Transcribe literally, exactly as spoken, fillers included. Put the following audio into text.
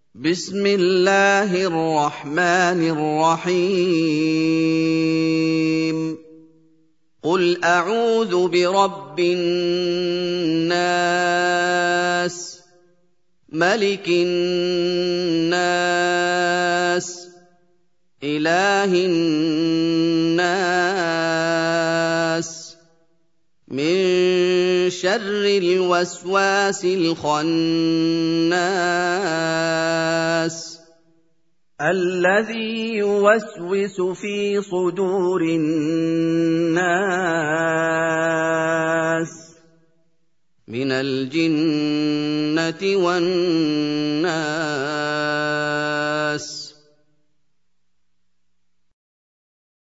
بسم الله الرحمن الرحيم قل أعوذ برب الناس ملك الناس إله الناس من شر الوسواس الخناس الذي يوسوس في صدور الناس من الجنة والناس